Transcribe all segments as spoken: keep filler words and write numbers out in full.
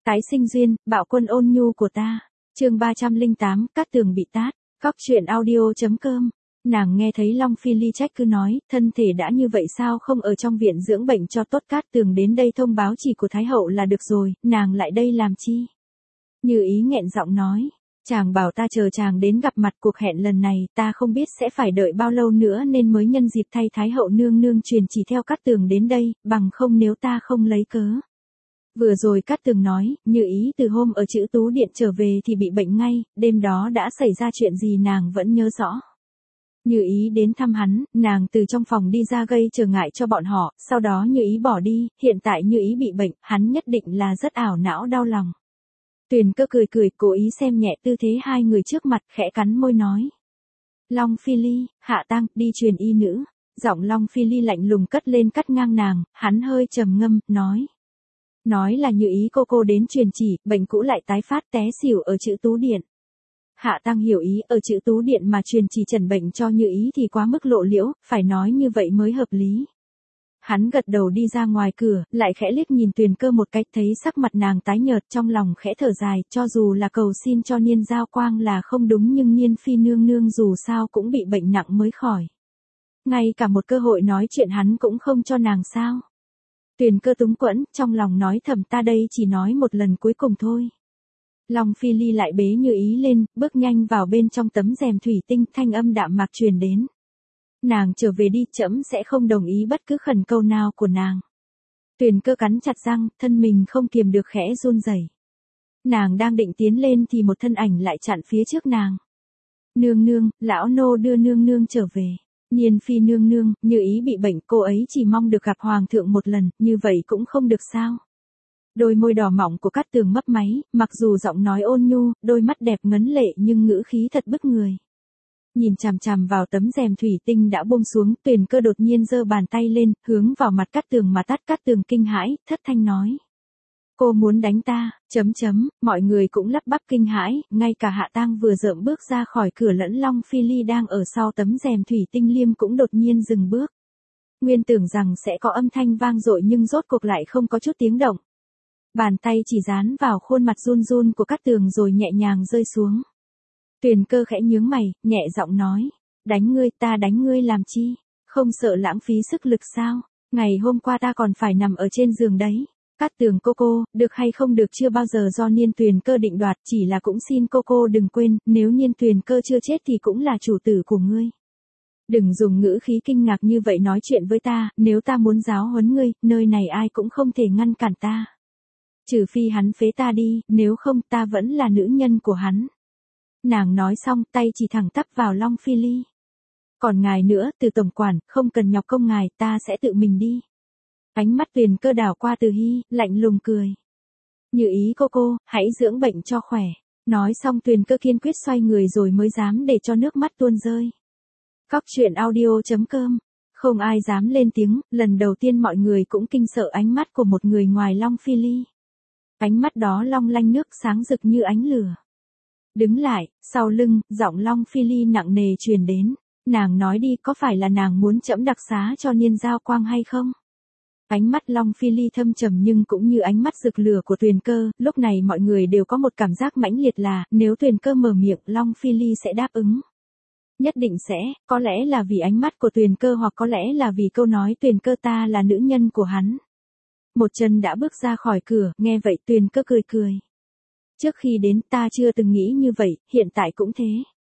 Tái sinh duyên, bạo quân ôn nhu của ta. Chương ba trăm lẻ tám, Cát Tường bị tát. Cóc truyện audio chấm com. Nàng nghe thấy Long Phi Ly trách cứ nói, thân thể đã như vậy sao không ở trong viện dưỡng bệnh cho tốt, Cát Tường đến đây thông báo chỉ của Thái hậu là được rồi, nàng lại đây làm chi? Như Ý nghẹn giọng nói, chàng bảo ta chờ chàng đến gặp mặt, cuộc hẹn lần này ta không biết sẽ phải đợi bao lâu nữa nên mới nhân dịp thay Thái hậu nương nương truyền chỉ theo Cát Tường đến đây, bằng không nếu ta không lấy cớ. Vừa rồi Cát Tường nói, Như Ý từ hôm ở Chữ Tú Điện trở về thì bị bệnh ngay, đêm đó đã xảy ra chuyện gì nàng vẫn nhớ rõ. Như Ý đến thăm hắn, nàng từ trong phòng đi ra gây trở ngại cho bọn họ, sau đó Như Ý bỏ đi, hiện tại Như Ý bị bệnh, hắn nhất định là rất ảo não đau lòng. Tuyền Cơ cười cười, cố ý xem nhẹ tư thế hai người trước mặt, khẽ cắn môi nói. Long Phi Ly, Hạ Tang, đi truyền y nữ. Giọng Long Phi Ly lạnh lùng cất lên cắt ngang nàng, hắn hơi trầm ngâm, nói. Nói là Như Ý cô cô đến truyền chỉ, bệnh cũ lại tái phát té xỉu ở Chữ Tú Điện. Hạ Tang hiểu ý, ở Chữ Tú Điện mà truyền chỉ trần bệnh cho Như Ý thì quá mức lộ liễu, phải nói như vậy mới hợp lý. Hắn gật đầu đi ra ngoài cửa, lại khẽ liếc nhìn Tuyền Cơ một cách, thấy sắc mặt nàng tái nhợt, trong lòng khẽ thở dài, cho dù là cầu xin cho Niên Giao Quang là không đúng nhưng Niên Phi nương nương dù sao cũng bị bệnh nặng mới khỏi. Ngay cả một cơ hội nói chuyện hắn cũng không cho nàng sao. Tuyền Cơ túng quẫn, trong lòng nói thầm, ta đây chỉ nói một lần cuối cùng thôi. Long Phi Ly lại bế Như Ý lên, bước nhanh vào bên trong tấm rèm thủy tinh, thanh âm đạm mạc truyền đến. Nàng trở về đi, trẫm sẽ không đồng ý bất cứ khẩn cầu nào của nàng. Tuyền Cơ cắn chặt răng, thân mình không kiềm được khẽ run rẩy. Nàng đang định tiến lên thì một thân ảnh lại chặn phía trước nàng. Nương nương, lão nô đưa nương nương trở về. Niên Phi nương nương, Như Ý bị bệnh, cô ấy chỉ mong được gặp hoàng thượng một lần, như vậy cũng không được sao? Đôi môi đỏ mọng của Cát Tường mấp máy, mặc dù giọng nói ôn nhu, đôi mắt đẹp ngấn lệ nhưng ngữ khí thật bức người. Nhìn chằm chằm vào tấm rèm thủy tinh đã buông xuống, Tuyền Cơ đột nhiên giơ bàn tay lên, hướng vào mặt Cát Tường mà tát. Cát Tường kinh hãi, thất thanh nói. Cô muốn đánh ta, chấm chấm, mọi người cũng lắp bắp kinh hãi, ngay cả Hạ Tang vừa dợm bước ra khỏi cửa lẫn Long Phi Ly đang ở sau tấm rèm thủy tinh liêm cũng đột nhiên dừng bước. Nguyên tưởng rằng sẽ có âm thanh vang dội nhưng rốt cuộc lại không có chút tiếng động. Bàn tay chỉ dán vào khuôn mặt run run của Cát Tường rồi nhẹ nhàng rơi xuống. Tuyền Cơ khẽ nhướng mày, nhẹ giọng nói, đánh ngươi, ta đánh ngươi làm chi, không sợ lãng phí sức lực sao, ngày hôm qua ta còn phải nằm ở trên giường đấy. Cát Tường cô cô, được hay không được chưa bao giờ do Niên Tuyền Cơ định đoạt, chỉ là cũng xin cô cô đừng quên, nếu Niên Tuyền Cơ chưa chết thì cũng là chủ tử của ngươi. Đừng dùng ngữ khí kinh ngạc như vậy nói chuyện với ta, nếu ta muốn giáo huấn ngươi, nơi này ai cũng không thể ngăn cản ta. Trừ phi hắn phế ta đi, nếu không ta vẫn là nữ nhân của hắn. Nàng nói xong, tay chỉ thẳng tắp vào Long Phi Ly. Còn ngài nữa, Từ tổng quản, không cần nhọc công ngài, ta sẽ tự mình đi. Ánh mắt Tuyền Cơ đảo qua Từ Hy, lạnh lùng cười. Như Ý cô cô, hãy dưỡng bệnh cho khỏe. Nói xong Tuyền Cơ kiên quyết xoay người rồi mới dám để cho nước mắt tuôn rơi. Cóc truyện audio chấm com. Không ai dám lên tiếng, lần đầu tiên mọi người cũng kinh sợ ánh mắt của một người ngoài Long Phi Ly. Ánh mắt đó long lanh nước sáng rực như ánh lửa. Đứng lại, sau lưng, giọng Long Phi Ly nặng nề truyền đến. Nàng nói đi, có phải là nàng muốn trẫm đặc xá cho Niên Giao Quang hay không? Ánh mắt Long Phi Ly thâm trầm nhưng cũng như ánh mắt rực lửa của Tuyền Cơ, lúc này mọi người đều có một cảm giác mãnh liệt là, nếu Tuyền Cơ mở miệng, Long Phi Ly sẽ đáp ứng. Nhất định sẽ, có lẽ là vì ánh mắt của Tuyền Cơ hoặc có lẽ là vì câu nói Tuyền Cơ ta là nữ nhân của hắn. Một chân đã bước ra khỏi cửa, nghe vậy Tuyền Cơ cười cười. Trước khi đến ta chưa từng nghĩ như vậy, hiện tại cũng thế.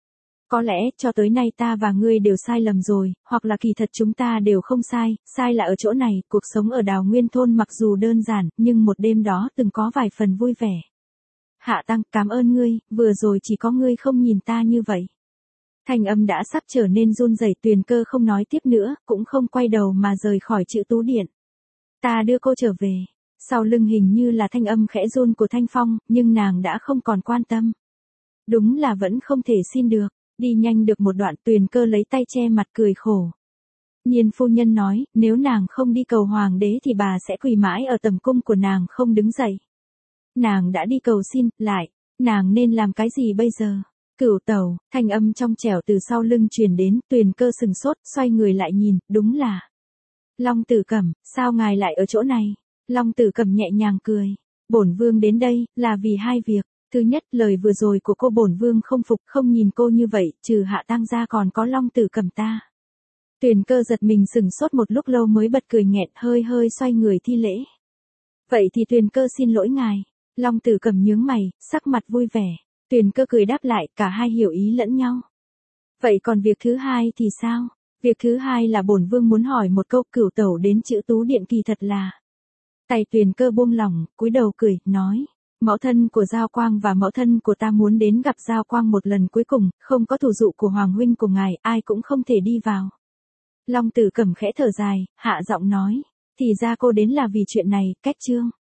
Có lẽ, cho tới nay ta và ngươi đều sai lầm rồi, hoặc là kỳ thật chúng ta đều không sai, sai là ở chỗ này, cuộc sống ở Đào Nguyên Thôn mặc dù đơn giản, nhưng một đêm đó từng có vài phần vui vẻ. Hạ Tang, cảm ơn ngươi, vừa rồi chỉ có ngươi không nhìn ta như vậy. Thanh âm đã sắp trở nên run rẩy, Tuyền Cơ không nói tiếp nữa, cũng không quay đầu mà rời khỏi Chữ Tú Điện. Ta đưa cô trở về. Sau lưng hình như là thanh âm khẽ run của Thanh Phong, nhưng nàng đã không còn quan tâm. Đúng là vẫn không thể xin được. Đi nhanh được một đoạn Tuyền Cơ lấy tay che mặt cười khổ. Niên phu nhân nói, nếu nàng không đi cầu hoàng đế thì bà sẽ quỳ mãi ở tầm cung của nàng không đứng dậy. Nàng đã đi cầu xin, lại, nàng nên làm cái gì bây giờ? Cửu tẩu, thanh âm trong trẻo từ sau lưng truyền đến, Tuyền Cơ sừng sốt, xoay người lại nhìn, đúng là Long Tử Cẩm, sao ngài lại ở chỗ này? Long Tử Cẩm nhẹ nhàng cười. Bổn vương đến đây, là vì hai việc. Thứ nhất, lời vừa rồi của cô bổn vương không phục, không nhìn cô như vậy, trừ Hạ Tang ra còn có Long Tử Cẩm ta. Tuyền Cơ giật mình sừng sốt một lúc lâu mới bật cười nghẹn, hơi hơi xoay người thi lễ. Vậy thì Tuyền Cơ xin lỗi ngài. Long Tử Cẩm nhướng mày, sắc mặt vui vẻ. Tuyền Cơ cười đáp lại, cả hai hiểu ý lẫn nhau. Vậy còn việc thứ hai thì sao? Việc thứ hai là bổn vương muốn hỏi một câu, Cửu tẩu đến Chữ Tú Điện kỳ thật là. Tay Tuyền Cơ buông lỏng, cúi đầu cười, nói. Mẫu thân của Giao Quang và mẫu thân của ta muốn đến gặp Giao Quang một lần cuối cùng, không có thủ dụ của Hoàng huynh của ngài, ai cũng không thể đi vào. Long Tử Cẩm khẽ thở dài, hạ giọng nói. Thì ra cô đến là vì chuyện này, cách trương.